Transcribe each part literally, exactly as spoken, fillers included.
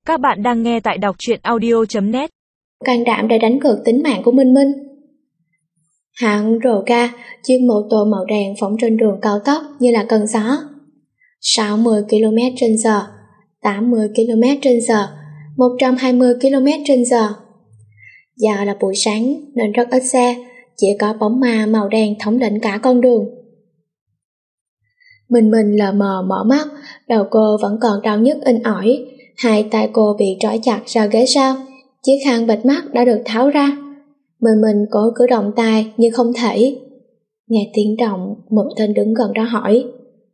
Các bạn đang nghe tại đọc truyện audio chấm net. Can đảm để đánh cược tính mạng của Minh Minh. Hạng rồ ga, chiếc mô tô màu đen phóng trên đường cao tốc như là cơn gió. sáu mươi ki lô mét trên giờ, tám mươi ki lô mét trên giờ, một trăm hai mươi ki lô mét trên giờ. Giờ là buổi sáng nên rất ít xe, chỉ có bóng ma màu đen thống lĩnh cả con đường. Minh Minh lờ mờ mở mắt, đầu cô vẫn còn đau nhức in ỏi, hai tay cô bị trói chặt ra ghế sau, chiếc khăn bịt mắt đã được tháo ra. Minh Minh cố cử động tay nhưng không thể. Nghe tiếng động, một tên đứng gần đó hỏi: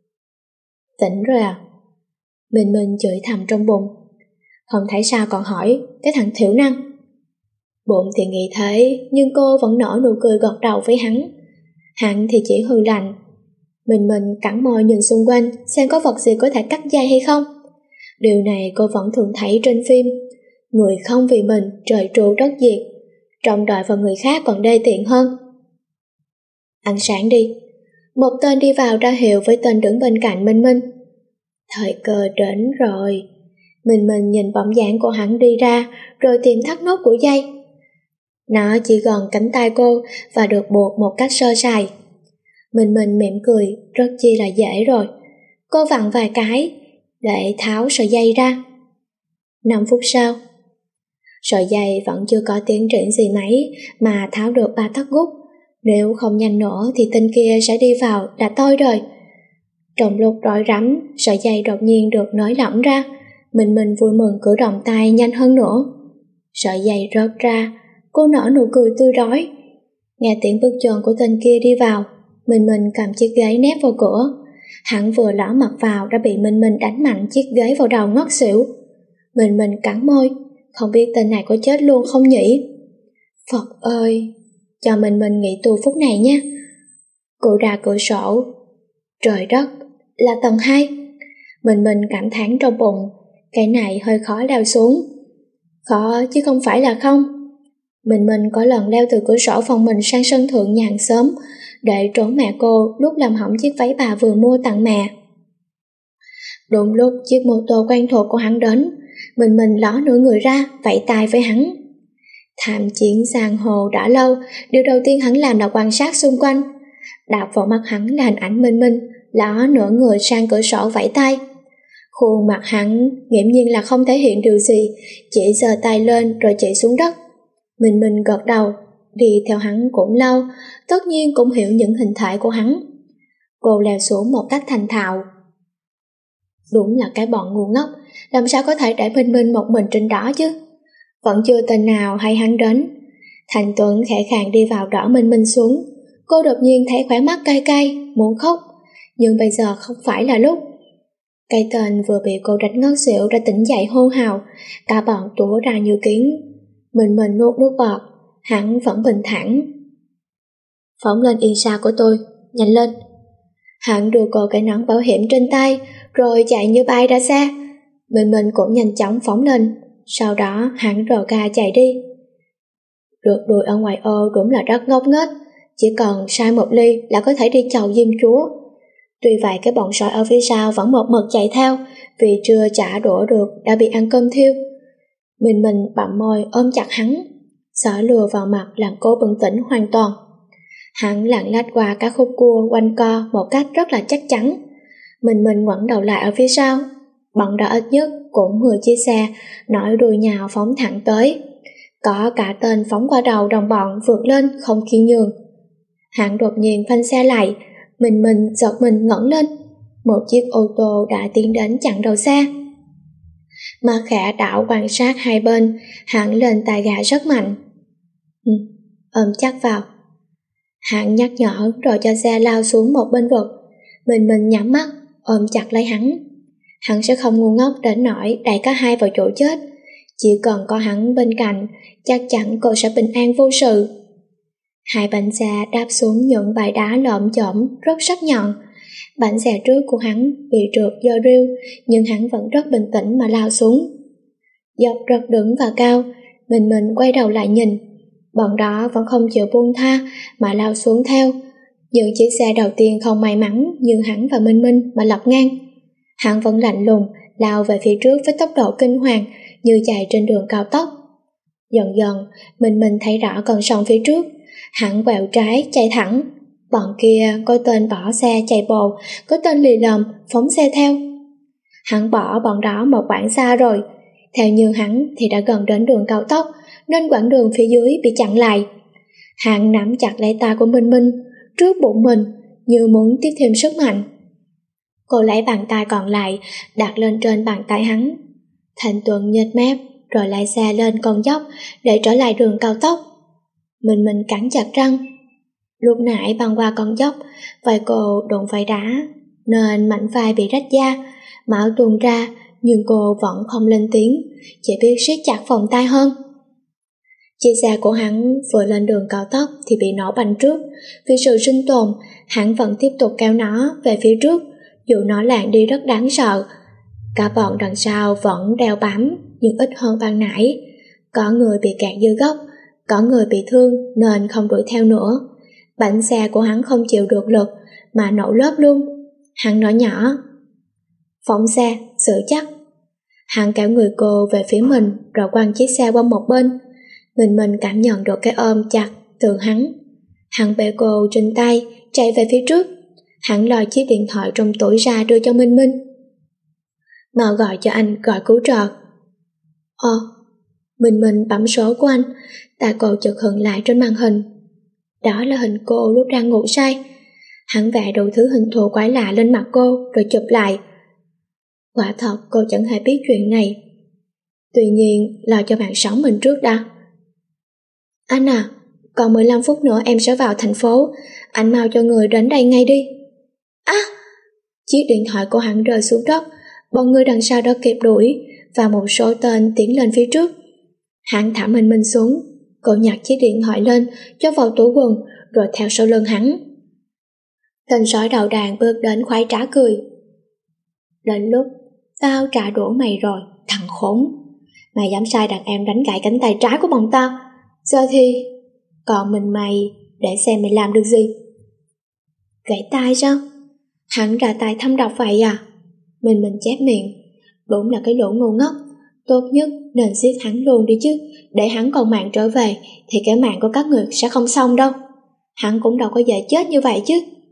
"Tỉnh rồi à?" Minh Minh chửi thầm trong bụng. Không thấy sao còn hỏi, cái thằng thiểu năng. Bụng thì nghĩ thế, nhưng cô vẫn nở nụ cười gật đầu với hắn. Hắn thì chỉ hừ lạnh. Minh Minh cắn môi nhìn xung quanh xem có vật gì có thể cắt dây hay không. Điều này cô vẫn thường thấy trên phim. Người không vì mình trời tru đất diệt, trông đợi vào người khác còn đê tiện hơn. "Ăn sáng đi." Một tên đi vào ra hiệu với tên đứng bên cạnh Minh Minh. Thời cơ đến rồi. Minh Minh nhìn bóng dáng của hắn đi ra, rồi tìm thắt nút của dây. Nó chỉ gần cánh tay cô và được buộc một cách sơ sài. Minh Minh mỉm cười, rất chi là dễ rồi. Cô vặn vài cái để tháo sợi dây ra. Năm phút sau, sợi dây vẫn chưa có tiến triển gì mấy mà tháo được ba thắt gút. Nếu không nhanh nữa thì tên kia sẽ đi vào đã tôi rồi. Trong lúc rối rắm, sợi dây đột nhiên được nới lỏng ra. Minh Minh vui mừng cử động tay nhanh hơn nữa. Sợi dây rớt ra, cô nở nụ cười tươi rói. Nghe tiếng bước chân của tên kia đi vào, Minh Minh cầm chiếc ghế nép vào cửa. Hắn vừa ló mặt vào đã bị Minh Minh đánh mạnh chiếc ghế vào đầu ngất xỉu. Minh Minh cắn môi, không biết tên này có chết luôn không nhỉ? Phật ơi, cho Minh Minh nghỉ tù phút này nha. Cô ra cửa sổ. Trời đất, là tầng hai. Minh Minh cảm thán trong bụng, cái này hơi khó leo xuống. Khó chứ không phải là không. Minh Minh có lần leo từ cửa sổ phòng mình sang sân thượng nhà hàng xóm để trốn mẹ cô lúc làm hỏng chiếc váy bà vừa mua tặng mẹ. Đúng lúc chiếc mô tô quen thuộc của hắn đến, Minh Minh ló nửa người ra, vẫy tay với hắn. Tham chiến giang hồ đã lâu, điều đầu tiên hắn làm là quan sát xung quanh. Đạp vào mắt hắn là hình ảnh Minh Minh ló nửa người sang cửa sổ vẫy tay. Khuôn mặt hắn nghiễm nhiên là không thể hiện điều gì, chỉ giơ tay lên rồi chỉ xuống đất. Minh Minh gật đầu, đi theo hắn cũng lâu, tất nhiên cũng hiểu những hình thể của hắn. Cô leo xuống một cách thành thạo. Đúng là cái bọn ngu ngốc, làm sao có thể để Minh Minh một mình trên đó chứ? Vẫn chưa tên nào hay hắn đến. Thành Tuấn khẽ khàng đi vào đỡ Minh Minh xuống. Cô đột nhiên thấy khóe mắt cay cay, muốn khóc, nhưng bây giờ không phải là lúc. Cái tên vừa bị cô đánh ngất xỉu đã tỉnh dậy hô hào, cả bọn túa ra như kiến. Minh Minh nuốt nước bọt, hắn vẫn bình thản. "Phóng lên yên xa của tôi, nhanh lên." Hắn đưa cô cái nón bảo hiểm trên tay, rồi chạy như bay ra xa. Minh Minh cũng nhanh chóng phóng lên, sau đó hắn rồ ga chạy đi. Rượt đuổi ở ngoài ô đúng là rất ngốc nghếch, chỉ cần sai một ly là có thể đi chầu Diêm Chúa. Tuy vậy cái bọn sói ở phía sau vẫn một mực chạy theo, vì chưa trả đũa được đã bị ăn cơm thiêu. Minh Minh bặm môi ôm chặt hắn, sợ lừa vào mặt làm cô bừng tỉnh hoàn toàn. Hắn lạng lách qua các khúc cua quanh co một cách rất là chắc chắn. Minh Minh ngoảnh đầu lại ở phía sau, bọn đó ít nhất cũng mười chiếc xe nổi đuôi nhào phóng thẳng tới. Có cả tên phóng qua đầu đồng bọn vượt lên không khiêm nhường. Hắn đột nhiên phanh xe lại, Minh Minh giật mình ngẩng lên. Một chiếc ô tô đã tiến đến chặn đầu xe. Mà khẽ đảo quan sát hai bên, hắn lên tay ga rất mạnh. Ừ, ôm chắc vào. Hắn nhắc nhở rồi cho xe lao xuống một bên vực. Minh Minh nhắm mắt, ôm chặt lấy hắn. Hắn sẽ không ngu ngốc đến nỗi đẩy cả hai vào chỗ chết. Chỉ cần có hắn bên cạnh, chắc chắn cô sẽ bình an vô sự. Hai bánh xe đáp xuống những bãi đá lởm chởm rất sắc nhọn. Bánh xe trước của hắn bị trượt do rêu, nhưng hắn vẫn rất bình tĩnh mà lao xuống. Dốc rất đứng và cao, Minh Minh quay đầu lại nhìn. Bọn đó vẫn không chịu buông tha mà lao xuống theo. Những chiếc xe đầu tiên không may mắn như hắn và Minh Minh mà lật ngang. Hắn vẫn lạnh lùng lao về phía trước với tốc độ kinh hoàng, như chạy trên đường cao tốc. Dần dần, mình mình thấy rõ con sông phía trước, hắn quẹo trái chạy thẳng. Bọn kia có tên bỏ xe chạy bồ, có tên lì lầm phóng xe theo. Hắn bỏ bọn đó một quãng xa rồi. Theo như hắn thì đã gần đến đường cao tốc, nên quãng đường phía dưới bị chặn lại. Hắn nắm chặt lấy tay của Minh Minh, trước bụng mình, như muốn tiếp thêm sức mạnh. Cô lấy bàn tay còn lại, đặt lên trên bàn tay hắn. Thành Tuấn nhếch mép, rồi lái xe lên con dốc để trở lại đường cao tốc. Minh Minh cắn chặt răng. Lúc nãy băng qua con dốc, vai cô đụng phải đá, nên mảnh vai bị rách da, máu tuôn ra, nhưng cô vẫn không lên tiếng, chỉ biết siết chặt vòng tay hơn. Chiếc xe của hắn vừa lên đường cao tốc thì bị nổ bánh trước. Vì sự sinh tồn, hắn vẫn tiếp tục kéo nó về phía trước, dù nó lạng đi rất đáng sợ. Cả bọn đằng sau vẫn đeo bám, nhưng ít hơn ban nãy. Có người bị kẹt dưới gốc, có người bị thương nên không đuổi theo nữa. Bánh xe của hắn không chịu được lực mà nổ lốp luôn. Hắn nói nhỏ: "Phóng xe, xử chắc." Hắn kéo người cô về phía mình rồi quăng chiếc xe qua một bên. Mình mình cảm nhận được cái ôm chặt từ hắn. Hắn bế cô trên tay, chạy về phía trước. Hắn lòi chiếc điện thoại trong túi ra đưa cho Minh Minh. "Mau gọi cho anh gọi cứu trợ." Ồ, Minh Minh bấm số của anh. Tay cô chợt khựng lại trên màn hình. Đó là hình cô lúc đang ngủ say. Hắn vẽ đủ thứ hình thù quái lạ lên mặt cô rồi chụp lại. Quả thật cô chẳng hề biết chuyện này. Tuy nhiên lo cho mạng sống mình trước đã. "Anh à, còn mười lăm phút nữa em sẽ vào thành phố. Anh mau cho người đến đây ngay đi." Á! À, chiếc điện thoại của hắn rơi xuống đất. Bọn người đằng sau đã kịp đuổi và một số tên tiến lên phía trước. Hắn thả Minh Minh xuống. Cô nhặt chiếc điện thoại lên, cho vào tủ quần rồi theo sau lưng hắn. Tên sói đầu đàn bước đến khoái trá cười. "Đến lúc tao trả đũa mày rồi, thằng khốn. Mày dám sai đàn em đánh gãy cánh tay trái của bọn tao. Giờ thì còn mình mày, để xem mày làm được gì." Gãy tay sao? Hắn ra tay thâm độc vậy à? Mình mình chép miệng. Đúng là cái lũ ngu ngốc. Tốt nhất nên giết hắn luôn đi chứ. Để hắn còn mạng trở về thì cái mạng của các người sẽ không xong đâu. Hắn cũng đâu có dễ chết như vậy chứ.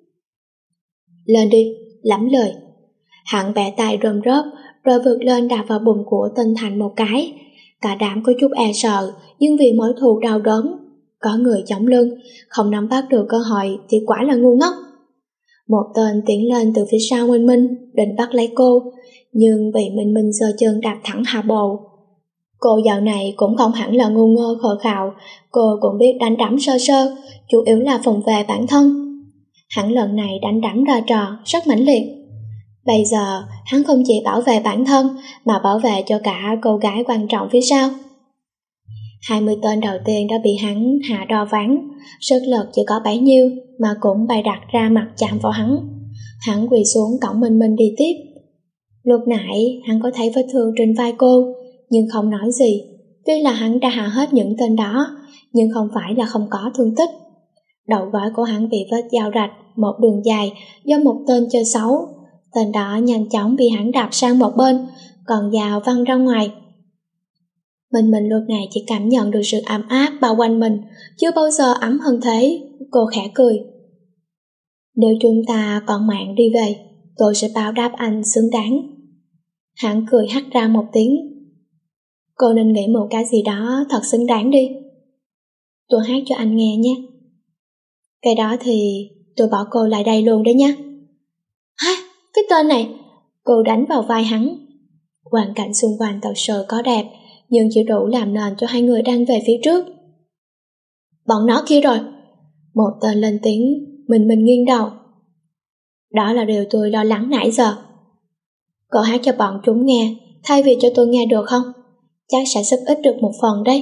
"Lên đi, lắm lời." Hắn bẻ tay rôm rớp rồi vượt lên đạp vào bụng của Tinh Thành một cái. Cả đám có chút e sợ, nhưng vì mối thù đau đớn. Có người chống lưng, không nắm bắt được cơ hội thì quả là ngu ngốc. Một tên tiến lên từ phía sau Minh Minh, định bắt lấy cô, nhưng bị Minh Minh giơ chân đạp thẳng hạ bồ. Cô dạo này cũng không hẳn là ngu ngơ khờ khạo, cô cũng biết đánh đấm sơ sơ, chủ yếu là phòng vệ bản thân. Hắn lần này đánh đấm ra trò rất mãnh liệt. Bây giờ hắn không chỉ bảo vệ bản thân mà bảo vệ cho cả cô gái quan trọng phía sau. Hai mươi tên đầu tiên đã bị hắn hạ đo ván, sức lực chỉ có bấy nhiêu mà cũng bày đặt ra mặt chạm vào hắn. Hắn quỳ xuống cõng Minh Minh đi tiếp. Lúc nãy hắn có thấy vết thương trên vai cô, nhưng không nói gì. Tuy là hắn đã hạ hết những tên đó, nhưng không phải là không có thương tích. Đầu gối của hắn bị vết dao rạch một đường dài do một tên chơi xấu. Tên đó nhanh chóng bị hắn đạp sang một bên, còn dao văng ra ngoài. Mình mình lúc này chỉ cảm nhận được sự ấm áp bao quanh mình, chưa bao giờ ấm hơn thế. Cô khẽ cười. "Nếu chúng ta còn mạng đi về, tôi sẽ báo đáp anh xứng đáng." Hắn cười hắt ra một tiếng. "Cô nên nghĩ một cái gì đó thật xứng đáng đi. Tôi hát cho anh nghe nhé." "Cái đó thì tôi bỏ cô lại đây luôn đấy nhé." "Hả? Cái tên này!" Cô đánh vào vai hắn. Hoàn cảnh xung quanh thật sự có đẹp, nhưng chỉ đủ làm nền cho hai người đang về phía trước. "Bọn nó kia rồi!" Một tên lên tiếng. Mình mình nghiêng đầu. "Đó là điều tôi lo lắng nãy giờ." "Cậu hát cho bọn chúng nghe, thay vì cho tôi nghe được không? Chắc sẽ giúp ích được một phần đấy."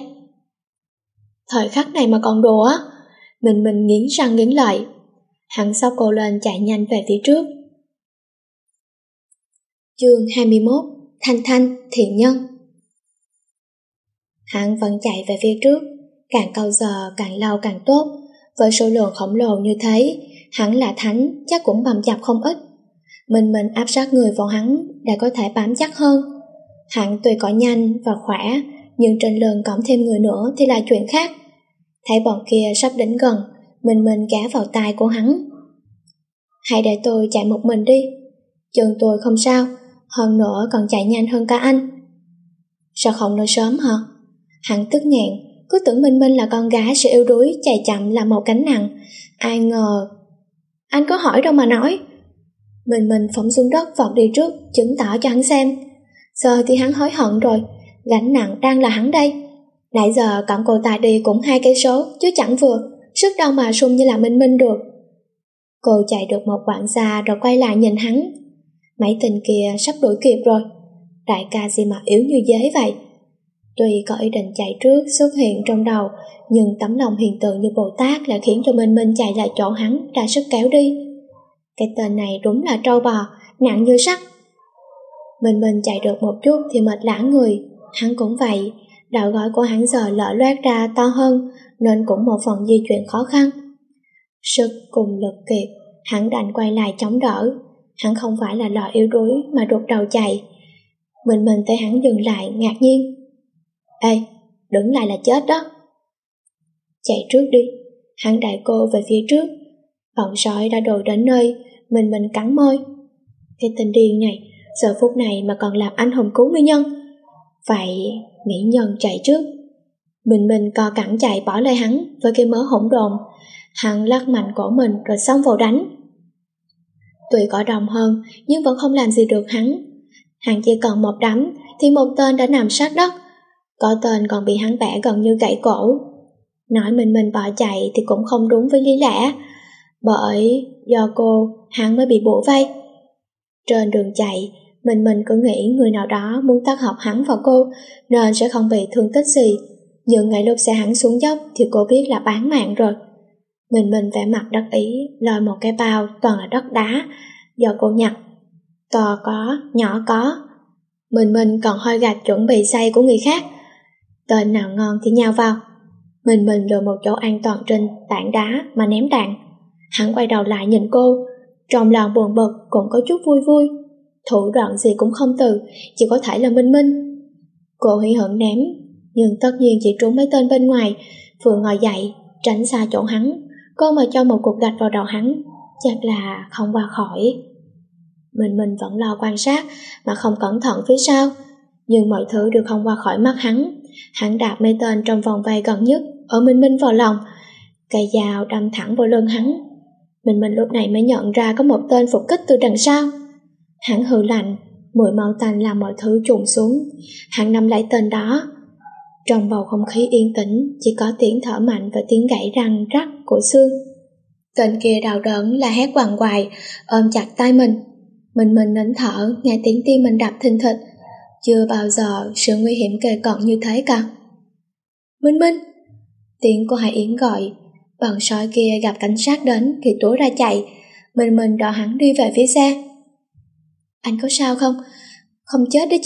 Thời khắc này mà còn đùa á. Mình mình nghiến răng nghiến lợi. Hắn xốc cô lên chạy nhanh về phía trước. Chương hai mươi mốt. Thanh Thanh, thiện nhân. Hắn vẫn chạy về phía trước, càng câu giờ càng lâu càng tốt. Với số lượng khổng lồ như thế, hắn là thánh chắc cũng bầm dập không ít. Mình mình áp sát người vào hắn để có thể bám chắc hơn. Hắn tuy có nhanh và khỏe, nhưng trên lưng cõng thêm người nữa thì là chuyện khác. Thấy bọn kia sắp đến gần, mình mình ghé vào tai của hắn. Hãy để tôi chạy một mình đi, chân tôi không sao, hơn nữa còn chạy nhanh hơn cả anh. Sao không nói sớm hả? Hắn tức nghẹn, cứ tưởng Minh Minh là con gái sẽ yếu đuối, chạy chậm là một gánh nặng. Ai ngờ... Anh có hỏi đâu mà nói. Minh Minh phóng xuống đất vọt đi trước, chứng tỏ cho hắn xem. Giờ thì hắn hối hận rồi, gánh nặng đang là hắn đây. Nãy giờ cõng cô ta đi cũng hai cây số, chứ chẳng vừa, sức đâu mà sung như là Minh Minh được. Cô chạy được một quãng xa rồi quay lại nhìn hắn. Mấy tên kia sắp đuổi kịp rồi. Đại ca gì mà yếu như dế vậy. Tuy có ý định chạy trước xuất hiện trong đầu, nhưng tấm lòng hiền từ như Bồ Tát lại khiến cho Minh Minh chạy lại chỗ hắn ra sức kéo đi. Cái tên này đúng là trâu bò, nặng như sắt. Minh Minh chạy được một chút thì mệt lả người, hắn cũng vậy. Đầu gối của hắn giờ lở loét ra to hơn, nên cũng một phần di chuyển khó khăn. Sức cùng lực kiệt, hắn đành quay lại chống đỡ. Hắn không phải là lò yếu đuối mà rụt đầu chạy. Mình mình thấy hắn dừng lại ngạc nhiên. Ê, đứng lại là chết đó. Chạy trước đi, hắn đẩy cô về phía trước. Bọn sói đã đuổi đến nơi, mình mình cắn môi. Cái tên điên này, giờ phút này mà còn làm anh hùng cứu mỹ nhân. Vậy, mỹ nhân chạy trước. Mình mình co cẳng chạy bỏ lại hắn với cái mớ hỗn độn. Hắn lắc mạnh cổ mình rồi xông vào đánh. Tuy có đồng hơn nhưng vẫn không làm gì được hắn. Hắn chỉ còn một đấm thì một tên đã nằm sát đất. Có tên còn bị hắn bẻ gần như gãy cổ. Nói mình mình bỏ chạy thì cũng không đúng với lý lẽ, bởi do cô hắn mới bị bủa vây. Trên đường chạy, mình mình cứ nghĩ người nào đó muốn tác hợp hắn vào cô nên sẽ không bị thương tích gì. Nhưng ngay lúc xe hắn xuống dốc thì cô biết là bán mạng rồi. Mình mình vẻ mặt đắc ý lôi một cái bao toàn là đất đá do cô nhặt. To có, nhỏ có. Mình mình còn hoi gạch chuẩn bị xây của người khác. Tên nào ngon thì nhào vào. Mình mình lựa một chỗ an toàn trên tảng đá mà ném đạn. Hắn quay đầu lại nhìn cô, trong lòng buồn bực cũng có chút vui vui. Thủ đoạn gì cũng không từ, chỉ có thể là Minh Minh. Cô hỉ hận ném, nhưng tất nhiên chỉ trúng mấy tên bên ngoài. Vừa ngồi dậy, tránh xa chỗ hắn, cô mà cho một cục gạch vào đầu hắn, chắc là không qua khỏi. Mình mình vẫn lo quan sát mà không cẩn thận phía sau, nhưng mọi thứ đều không qua khỏi mắt hắn. Hắn đạp mấy tên trong vòng vây gần nhất ở Minh Minh vào lòng, cây dao đâm thẳng vào lưng hắn. Minh Minh lúc này mới nhận ra có một tên phục kích từ đằng sau. Hắn hừ lạnh, mùi máu tanh làm mọi thứ trùng xuống. Hắn nắm lấy tên đó. Trong bầu không khí yên tĩnh chỉ có tiếng thở mạnh và tiếng gãy răng rắc của xương. Tên kia đau đớn la hét quằn quại, ôm chặt tay mình. Mình mình nín thở, nghe tiếng tim mình đập thình thịch. Chưa bao giờ sự nguy hiểm kề cận như thế cả. Minh Minh! Tiếng của Hải Yến gọi. Bọn sói kia gặp cảnh sát đến thì túa ra chạy. Mình mình đò hắn đi về phía xe. Anh có sao không? Không chết đấy chứ?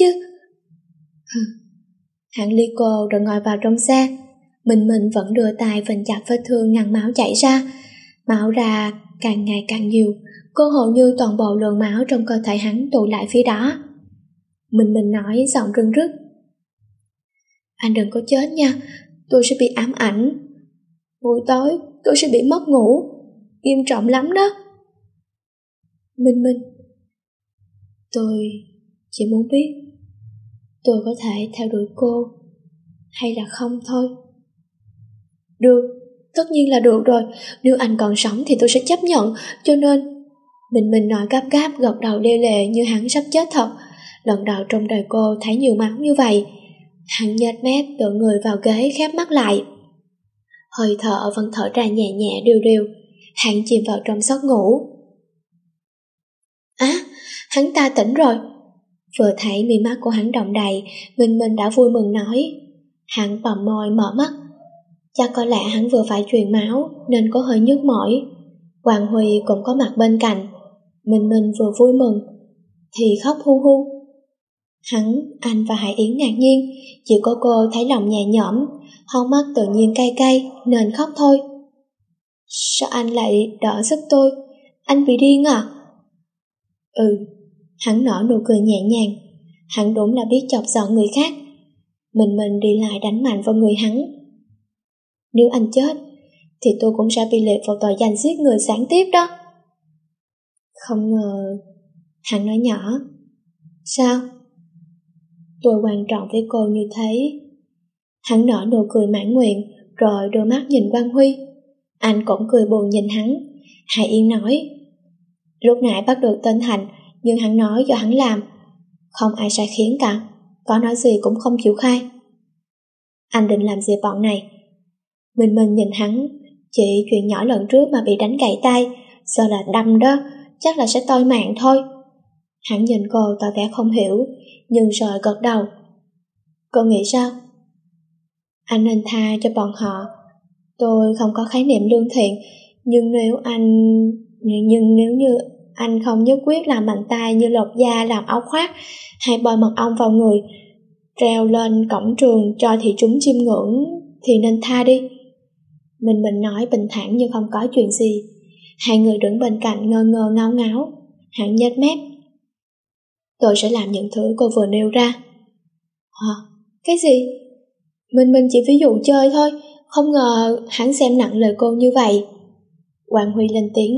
Hắn ly cô rồi ngồi vào trong xe. Mình mình vẫn đưa tay vịnh chặt vết thương ngăn máu chảy ra. Máu ra càng ngày càng nhiều. Cô hầu như toàn bộ lượng máu trong cơ thể hắn tụ lại phía đó. Mình mình nói giọng rưng rức. Anh đừng có chết nha, tôi sẽ bị ám ảnh. Buổi tối tôi sẽ bị mất ngủ, nghiêm trọng lắm đó. Minh Minh, tôi chỉ muốn biết tôi có thể theo đuổi cô hay là không thôi. Được, tất nhiên là được rồi. Nếu anh còn sống thì tôi sẽ chấp nhận. Cho nên Minh Minh nói gấp gáp, gật đầu lê lệ như hắn sắp chết thật. Lần đầu trong đời cô thấy nhiều máu như vậy. Hắn nhếch mép tựa người vào ghế, khép mắt lại. Hơi thở vẫn thở ra nhẹ nhẹ đều đều. Hắn chìm vào trong giấc ngủ. Á, à, hắn ta tỉnh rồi. Vừa thấy mi mắt của hắn động đầy, Minh Minh đã vui mừng nói. Hắn bầm môi mở mắt. Chắc có lẽ hắn vừa phải truyền máu nên có hơi nhức mỏi. Hoàng Huy cũng có mặt bên cạnh. Minh Minh vừa vui mừng thì khóc hu hu. Hắn, anh và Hải Yến ngạc nhiên, chỉ có cô thấy lòng nhẹ nhõm, hốc mắt tự nhiên cay cay nên khóc thôi. Sao anh lại đỡ giúp tôi? Anh bị điên à? Ừ, hắn nở nụ cười nhẹ nhàng. Hắn đúng là biết chọc giận người khác. Mình mình đi lại đánh mạnh vào người hắn. Nếu anh chết thì tôi cũng sẽ bị liệt vào tội danh giết người gián tiếp đó. Không ngờ. Hắn nói nhỏ. Sao? Tôi quan trọng với cô như thế. Hắn nở nụ cười mãn nguyện, rồi đưa mắt nhìn Quang Huy. Anh cũng cười buồn nhìn hắn. Hải Yến nói, lúc nãy bắt được tên Thành, nhưng hắn nói do hắn làm. Không ai sai khiến cả, có nói gì cũng không chịu khai. Anh định làm gì bọn này? Mình mình nhìn hắn. Chỉ chuyện nhỏ lần trước mà bị đánh gãy tay, giờ là đâm đó, chắc là sẽ toi mạng thôi. Hắn nhìn cô tỏ vẻ không hiểu, nhưng rồi gật đầu. Cô nghĩ sao? Anh nên tha cho bọn họ. Tôi không có khái niệm lương thiện, nhưng nếu anh... Nhưng nếu như anh không nhất quyết làm mạnh tay như lột da làm áo khoác, hay bôi mật ong vào người, treo lên cổng trường cho thị chúng chiêm ngưỡng, thì nên tha đi. Mình mình nói bình thản như không có chuyện gì. Hai người đứng bên cạnh ngơ ngơ ngáo ngáo. Hắn nhếch mép. Tôi sẽ làm những thứ cô vừa nêu ra. Hả? Cái gì? Mình mình chỉ ví dụ chơi thôi, không ngờ hắn xem nặng lời cô như vậy. Quang Huy lên tiếng.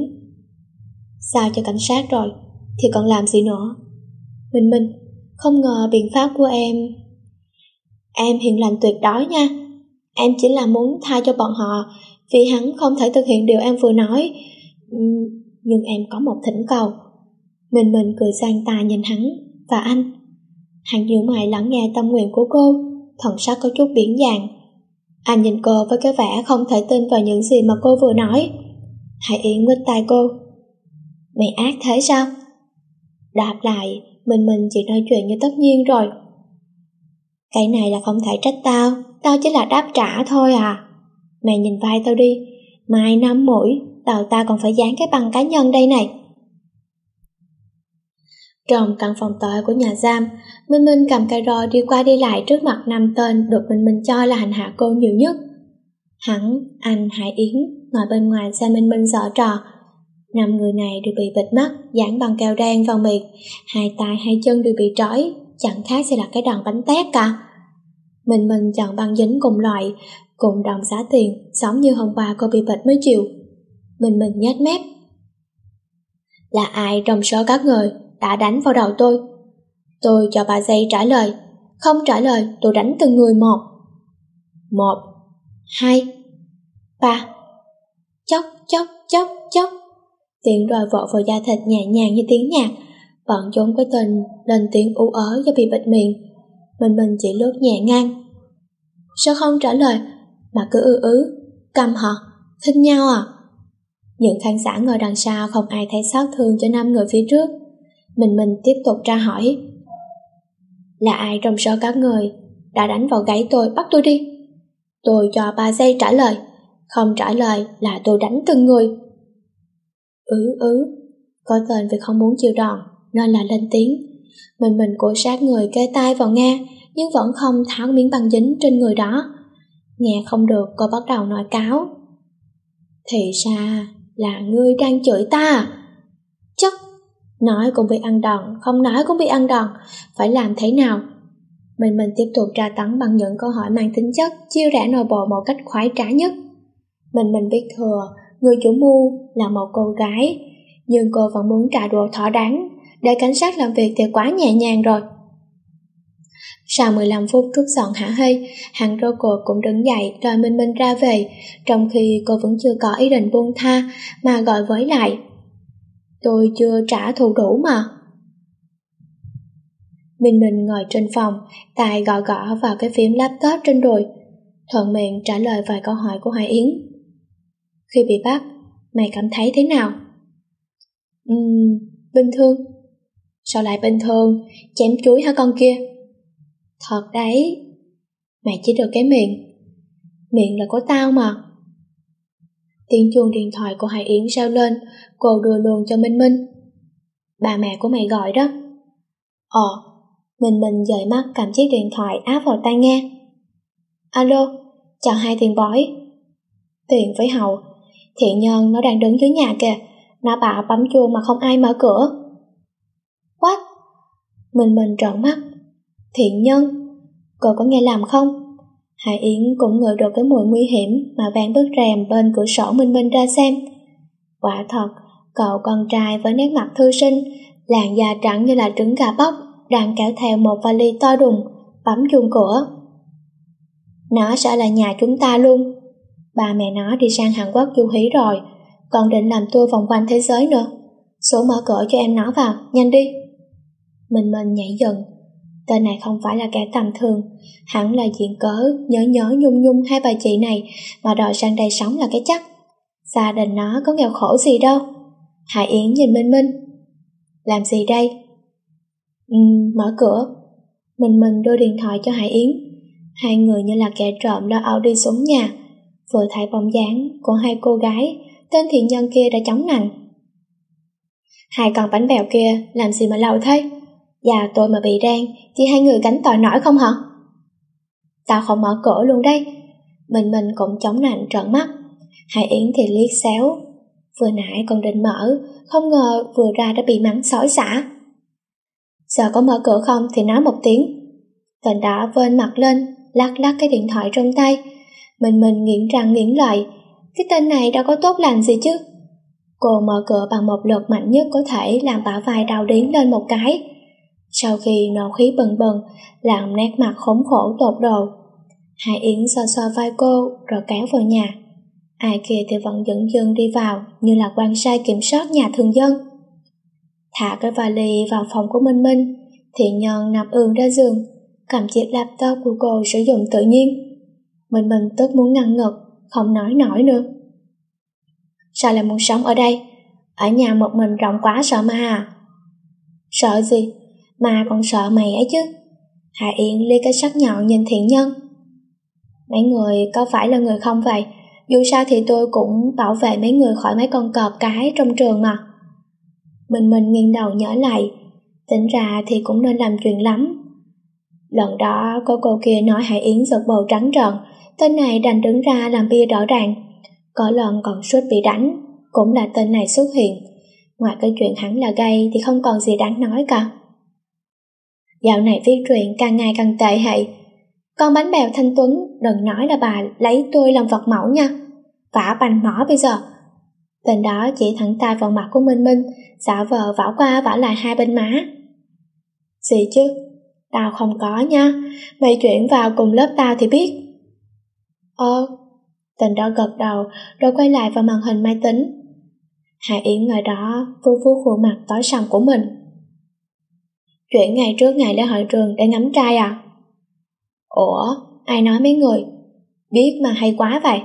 Sao cho cảnh sát rồi, thì còn làm gì nữa? Mình mình, không ngờ biện pháp của em... Em hiền lành tuyệt đối nha. Em chỉ là muốn tha cho bọn họ, vì hắn không thể thực hiện điều em vừa nói. Nhưng em có một thỉnh cầu. Mình mình cười sang tai nhìn hắn và anh. Hắn nhíu mày lắng nghe tâm nguyện của cô, thần sắc có chút biển dàn. Anh nhìn cô với cái vẻ không thể tin vào những gì mà cô vừa nói. Hải Yến quýt tai cô. Mày ác thế sao? Đáp lại, mình mình chỉ nói chuyện như tất nhiên rồi. Cái này là không thể trách tao, tao chỉ là đáp trả thôi à. Mày nhìn vai tao đi, mai năm mũi, tao ta còn phải dán cái bằng cá nhân đây này. Trong căn phòng tối của nhà giam, Minh Minh cầm cây roi đi qua đi lại trước mặt năm tên được Minh Minh cho là hành hạ cô nhiều nhất. Hắn, anh, Hải Yến ngồi bên ngoài xem Minh Minh giở trò. Năm người này đều bị bịt mắt, dán bằng keo đen vào miệng, hai tay hai chân đều bị trói, chẳng khác gì là cái đòn bánh tét cả. Minh Minh chọn băng dính cùng loại, cùng đồng giá tiền, giống như hôm qua cô bị bịt mới chịu. Minh Minh nhếch mép. Là ai trong số các người đã đánh vào đầu tôi? Tôi cho bà giây trả lời. Không trả lời tôi đánh từng người một. Một, hai, ba. Chốc chốc chốc chốc. Tiếng roi vỗ vào da thịt nhẹ nhàng như tiếng nhạc. Bọn chúng cái tên lên tiếng ú ớ do bị bịt miệng. Mình mình chỉ lướt nhẹ ngang. Sao không trả lời mà cứ ư ứ? Câm hả? Thích nhau à? Những khán giả ngồi đằng sau không ai thấy xót thương cho năm người phía trước. Mình mình tiếp tục tra hỏi. Là ai trong số các người đã đánh vào gáy tôi, bắt tôi đi? Tôi cho ba giây trả lời. Không trả lời là tôi đánh từng người. Ứ ứ. Có tên vì không muốn chịu đòn nên là lên tiếng. Mình mình cúi sát người kê tai vào nghe, nhưng vẫn không tháo miếng băng dính trên người đó. Nghe không được, cô bắt đầu nói cáo. Thì ra là ngươi đang chửi ta à? Chắc nói cũng bị ăn đòn, không nói cũng bị ăn đòn. Phải làm thế nào? Mình mình tiếp tục tra tấn bằng những câu hỏi mang tính chất chiêu rẽ nội bộ một cách khoái trá nhất. Mình mình biết thừa người chủ mưu là một cô gái, nhưng cô vẫn muốn trả đũa thỏa đáng. Để cảnh sát làm việc thì quá nhẹ nhàng rồi. Sau mười lăm phút trút giận hả hê, hắn rốt cuộc cũng đứng dậy đòi Minh Minh ra về, trong khi cô vẫn chưa có ý định buông tha mà gọi với lại. Tôi chưa trả thù đủ mà. Minh Minh ngồi trên phòng, tay gõ gõ vào cái phím laptop trên đùi, thuận miệng trả lời vài câu hỏi của Hải Yến. Khi bị bắt, mày cảm thấy thế nào? Uhm, bình thường. Sao lại bình thường? Chém chuối hả con kia? Thật đấy. Mày chỉ được cái miệng. Miệng là của tao mà. Tiếng chuông điện thoại của Hải Yến reo lên, cô đưa luôn cho Minh Minh. Bà mẹ của mày gọi đó. Ồ, Minh Minh dời mắt cầm chiếc điện thoại áp vào tai nghe. Alo, chào hai tiền bói. Tiền với Hậu, Thiện Nhân nó đang đứng dưới nhà kìa. Nó bảo bấm chuông mà không ai mở cửa. What? Minh Minh trợn mắt, Thiện nhân, cô có nghe lầm không? Hải Yến cũng ngửi được cái mùi nguy hiểm mà vén bức rèm bên cửa sổ Minh Minh ra xem. Quả thật, cậu con trai với nét mặt thư sinh, làn da trắng như là trứng gà bóc, đang kéo theo một vali to đùng, bấm chuông cửa. Nó sẽ là nhà chúng ta luôn. Ba mẹ nó đi sang Hàn Quốc du hí rồi, còn định làm tour vòng quanh thế giới nữa. Số mở cửa cho em nó vào, nhanh đi. Minh Minh nhảy dựng. Tên này không phải là kẻ tầm thường, hẳn là diện cớ nhớ nhớ nhung nhung hai bà chị này mà đòi sang đây sống là cái chắc. Gia đình nó có nghèo khổ gì đâu. Hải Yến nhìn Minh Minh. Làm gì đây? Ừ, mở cửa. Minh Minh đưa điện thoại cho Hải Yến. Hai người như là kẻ trộm lo âu đi xuống nhà. Vừa thấy bóng dáng của hai cô gái, tên thiện nhân kia đã chống nạnh. Hai con bánh bèo kia làm gì mà lâu thế? Già tôi mà bị đen thì hai người gánh tội nổi không hả? Tao không mở cửa luôn đây. Mình mình cũng chống nạnh trợn mắt. Hải Yến thì liếc xéo. Vừa nãy còn định mở, không ngờ vừa ra đã bị mắng xối xả. Giờ có mở cửa không thì nói một tiếng. Tên đó vênh mặt lên, lắc lắc cái điện thoại trong tay. Mình mình nghiến răng nghiến lợi. Cái tên này đâu có tốt lành gì chứ. Cô mở cửa bằng một lượt mạnh nhất có thể, làm bả vai đau điếng lên một cái. Sau khi nộ khí bừng bừng, làm nét mặt khốn khổ tột độ. Hải Yến xoa xoa vai cô rồi kéo vào nhà. Ai kia thì vẫn dững dưng đi vào như là quan sai kiểm soát nhà thường dân. Thả cái vali vào phòng của Minh Minh, Thiện Nhân nằm ườn ra giường, cầm chiếc laptop của cô sử dụng tự nhiên. Minh Minh tức muốn ngăn ngực, không nói nổi nữa. Sao lại muốn sống ở đây? Ở nhà một mình rộng quá sợ ma à? Sợ gì? Ma còn sợ mày ấy chứ. Hải Yến liếc cái sắc nhọn nhìn Thiện Nhân. Mấy người có phải là người không vậy? Dù sao thì tôi cũng bảo vệ mấy người khỏi mấy con cọp cái trong trường mà. Mình mình nghiêng đầu nhớ lại. Tính ra thì cũng nên làm chuyện lắm. Lần đó có cô kia nói Hải Yến giật bầu trắng trợn, tên này đành đứng ra làm bia đỡ đạn. Có lần còn suýt bị đánh, cũng là tên này xuất hiện. Ngoài cái chuyện hắn là gay thì không còn gì đáng nói cả. Dạo này viết truyện càng ngày càng tệ hại. Con bánh bèo Thanh Tuấn đừng nói là bà lấy tôi làm vật mẫu nha. Vả bành mỏ bây giờ. Tên đó chỉ thẳng tay vào mặt của Minh Minh, giả vờ vả qua vả lại hai bên má. Gì chứ? Tao không có nha. Mày chuyển vào cùng lớp tao thì biết. Ờ. Tên đó gật đầu rồi quay lại vào màn hình máy tính. Hải Yến ngồi đó vu vu khuôn mặt tối sầm của mình. Chuyển ngày trước ngày lễ hội trường để ngắm trai à? Ủa, ai nói mấy người? Biết mà hay quá vậy.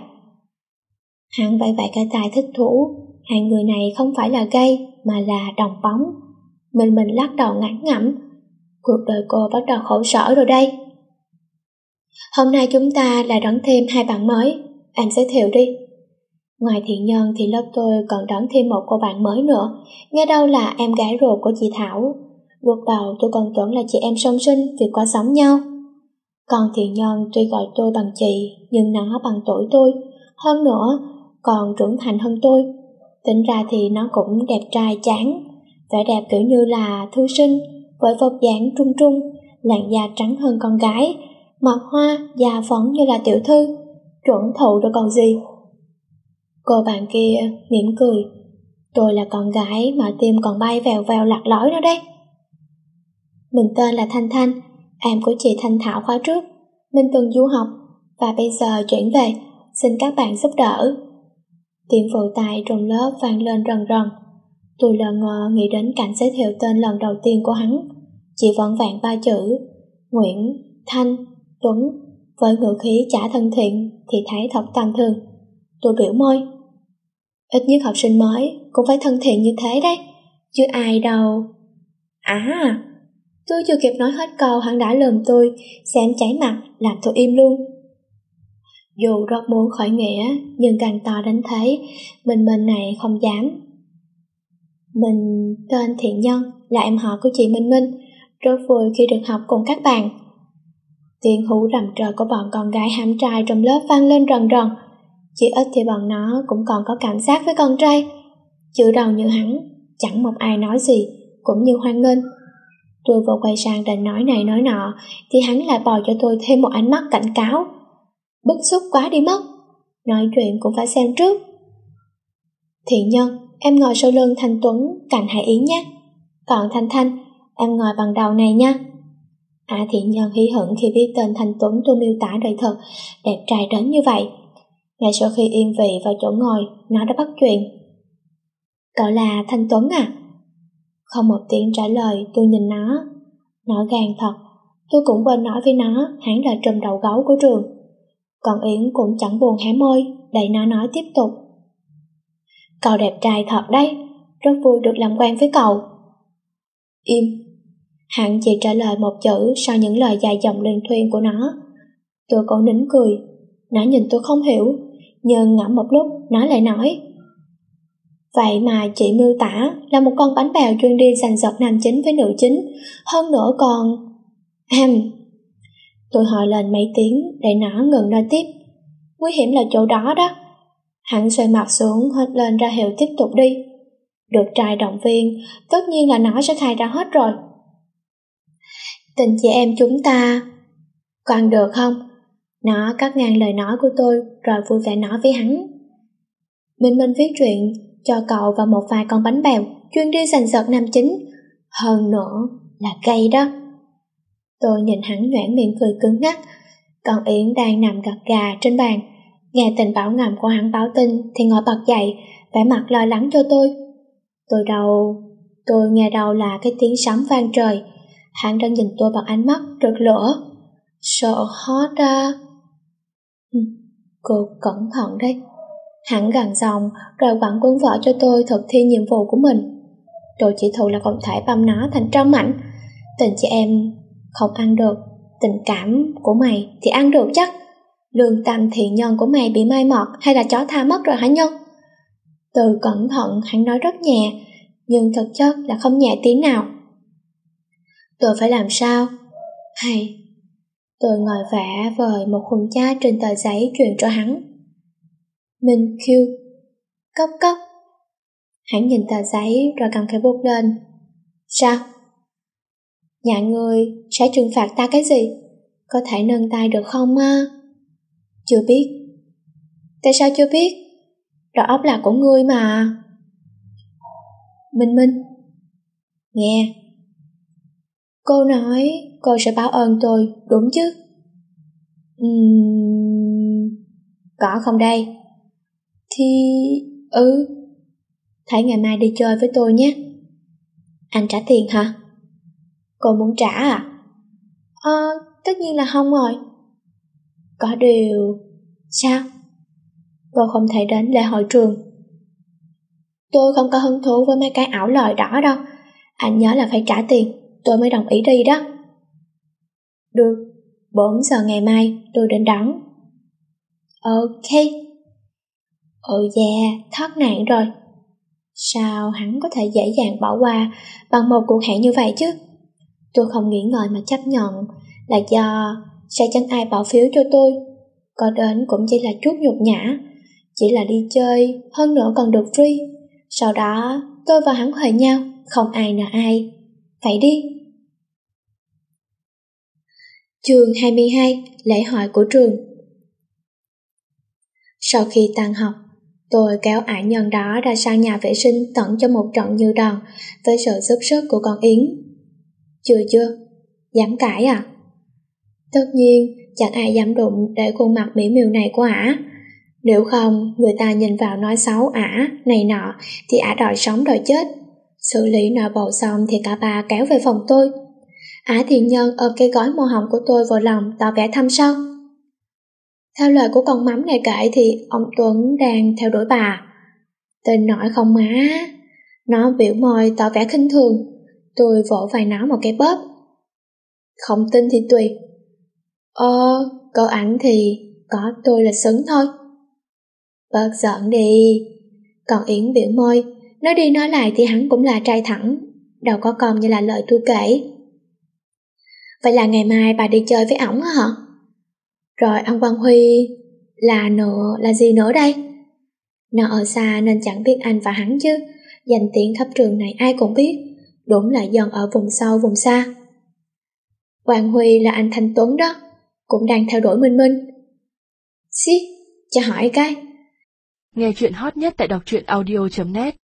Hắn vẫy vẫy cái tay thích thú. Hai người này không phải là gay mà là đồng bóng. Mình mình lắc đầu ngán ngẩm. Cuộc đời cô bắt đầu khổ sở rồi đây. Hôm nay chúng ta lại đón thêm hai bạn mới. Em giới thiệu đi. Ngoài Thiện Nhân thì lớp tôi còn đón thêm một cô bạn mới nữa. Nghe đâu là em gái ruột của chị Thảo. Lúc đầu tôi còn tưởng là chị em song sinh vì quá giống nhau. Còn Thiện Nhân tuy gọi tôi bằng chị, nhưng nó bằng tuổi tôi. Hơn nữa, còn trưởng thành hơn tôi. Tính ra thì nó cũng đẹp trai chán. Vẻ đẹp kiểu như là thư sinh, với vóc dáng trung trung, làn da trắng hơn con gái, mặt hoa, da phấn như là tiểu thư. Chuẩn thụ rồi còn gì. Cô bạn kia mỉm cười. Tôi là con gái mà tim còn bay vèo vèo lạc lối nữa đấy. Mình tên là Thanh Thanh, em của chị Thanh Thảo khóa trước. Mình từng du học và bây giờ chuyển về, xin các bạn giúp đỡ. Tiếng vỗ tay trong lớp vang lên rần rần. Tôi lờ ngờ nghĩ đến cảnh giới thiệu tên lần đầu tiên của hắn. Chỉ vỏn vẹn ba chữ Nguyễn, Thanh, Tuấn. Với ngữ khí chả thân thiện thì thấy thật tầm thường. Tôi biểu môi. Ít nhất học sinh mới cũng phải thân thiện như thế đấy, chứ ai đâu. À, tôi chưa kịp nói hết câu hắn đã lườm tôi, xem cháy mặt làm tôi im luôn. Dù rất muốn khỏi nghĩa, nhưng càng to đến thế, mình mình này không dám. Mình tên Thiện Nhân, là em họ của chị Minh Minh, rất vui khi được học cùng các bạn. Tiếng hú rầm rờ của bọn con gái hám trai trong lớp vang lên rần rần. Chỉ ít thì bọn nó cũng còn có cảm giác với con trai. Chữ đầu như hắn, chẳng một ai nói gì, cũng như hoan nghênh. Tôi vừa quay sang định nói này nói nọ thì hắn lại bò cho tôi thêm một ánh mắt cảnh cáo. Bức xúc quá đi mất, nói chuyện cũng phải xem trước. Thiện Nhân, em ngồi sau lưng Thanh Tuấn cạnh Hải Yến nhé. Còn Thanh Thanh, em ngồi bằng đầu này nha. À, Thiện Nhân hí hửng khi biết tên Thanh Tuấn tôi miêu tả đời thật, đẹp trai đến như vậy. Ngay sau khi yên vị vào chỗ ngồi, nó đã bắt chuyện. Cậu là Thanh Tuấn à? Không một tiếng trả lời, tôi nhìn nó. Nó gan thật, tôi cũng quên nói với nó hắn là trùm đầu gấu của trường. Còn Yến cũng chẳng buồn hé môi, đẩy nó nói tiếp tục. Cậu đẹp trai thật đấy, rất vui được làm quen với cậu. Im. Hắn chỉ trả lời một chữ sau những lời dài dòng liên thuyên của nó. Tôi còn nín cười. Nó nhìn tôi không hiểu, nhưng ngẫm một lúc nó lại nói. Vậy mà chị miêu tả là một con bánh bèo chuyên đi giành giật nam chính với nữ chính, hơn nữa còn... Em... Tôi hỏi lên mấy tiếng để nó ngừng nói tiếp. Nguy hiểm là chỗ đó đó. Hắn xoay mặt xuống hết lên ra hiệu tiếp tục đi. Được trai động viên, tất nhiên là nó sẽ khai ra hết rồi. Tình chị em chúng ta... Có ăn được không? Nó cắt ngang lời nói của tôi rồi vui vẻ nói với hắn. Minh Minh viết truyện cho cậu và một vài con bánh bèo chuyên đi giành giật nam chính. Hơn nữa là gay đó. Tôi nhìn hắn nhoẻn miệng cười cứng ngắc. Còn Yến đang nằm gật gà trên bàn, nghe tình báo ngầm của hắn báo tin thì ngồi bật dậy, vẻ mặt lo lắng cho tôi. Tôi đầu, tôi nghe đầu là cái tiếng sấm vang trời. Hắn đang nhìn tôi bằng ánh mắt rực lửa. Sợ hot à. Cô cẩn thận đấy. Hắn gằn giọng rồi quẳng cuốn vở cho tôi thực thi nhiệm vụ của mình. Tôi chỉ thù là không thể băm nó thành trăm mảnh. Tình chị em không ăn được, tình cảm của mày thì ăn được chắc. Lương tâm thiện nhân của mày bị mai một hay là chó tha mất rồi hả Nhân? Từ cẩn thận hắn nói rất nhẹ, nhưng thực chất là không nhẹ tí nào. Tôi phải làm sao? Hay... Tôi ngồi vẽ vời một khung chat trên tờ giấy truyền cho hắn. Minh Q. Cốc cốc. Hắn nhìn tờ giấy rồi cầm cái bút lên. Sao? Nhà ngươi sẽ trừng phạt ta cái gì? Có thể nâng tay được không á? Chưa biết. Tại sao chưa biết? Đầu óc là của ngươi mà. Minh Minh. Nghe. Cô nói cô sẽ báo ơn tôi, đúng chứ? Uhm... Có không đây? Thì... Ừ. Thấy ngày mai đi chơi với tôi nhé. Anh trả tiền hả? Cô muốn trả à? Ờ, tất nhiên là không rồi. Có điều... Sao? Cô không thể đến lễ hội trường. Tôi không có hứng thú với mấy cái ảo lời đó đâu. Anh nhớ là phải trả tiền, tôi mới đồng ý đi đó. Được, bốn giờ ngày mai tôi đến đón. Ok. Ừ yeah, thoát nạn rồi. Sao hắn có thể dễ dàng bỏ qua bằng một cuộc hẹn như vậy chứ? Tôi không nghĩ ngợi mà chấp nhận là do sẽ chẳng ai bỏ phiếu cho tôi. Có đến cũng chỉ là chút nhục nhã, chỉ là đi chơi, hơn nữa còn được free. Sau đó tôi và hắn huề nhau, không ai nợ ai. Vậy đi. Chương hai mươi hai, lễ hội của trường. Sau khi tan học, tôi kéo ả nhân đó ra sang nhà vệ sinh tận cho một trận như đòn với sự giúp sức của con Yến. Chưa chưa, dám cãi à? Tất nhiên, chẳng ai dám đụng để khuôn mặt mỹ miều này của ả. Nếu không, người ta nhìn vào nói xấu ả, này nọ, thì ả đòi sống đòi chết. Xử lý nội bộ xong thì cả ba kéo về phòng tôi. Ả Thiện Nhân ôm cái gói màu hồng của tôi vào lòng tỏ vẻ thăm sau. Theo lời của con mắm này kể thì ông Tuấn đang theo đuổi bà. Tên nổi không má. Nó biểu môi tỏ vẻ khinh thường. Tôi vỗ vai nó một cái bóp. Không tin thì tùy. Ờ, câu ảnh thì có tôi là xứng thôi. Bớt giận đi. Còn Yến biểu môi, nói đi nói lại thì hắn cũng là trai thẳng, đâu có còn như là lời tôi kể. Vậy là ngày mai bà đi chơi với ổng hả? Rồi ông Quang Huy là nữa là gì nữa đây? Nó ở xa nên chẳng biết anh và hắn chứ, danh tiếng khắp trường này ai cũng biết. đúng là dân ở vùng sâu vùng xa. Quang Huy là anh Thanh Tuấn đó, cũng đang theo đuổi Minh Minh. Xí, cho hỏi cái. Nghe chuyện hot nhất tại đọc truyện audio chấm net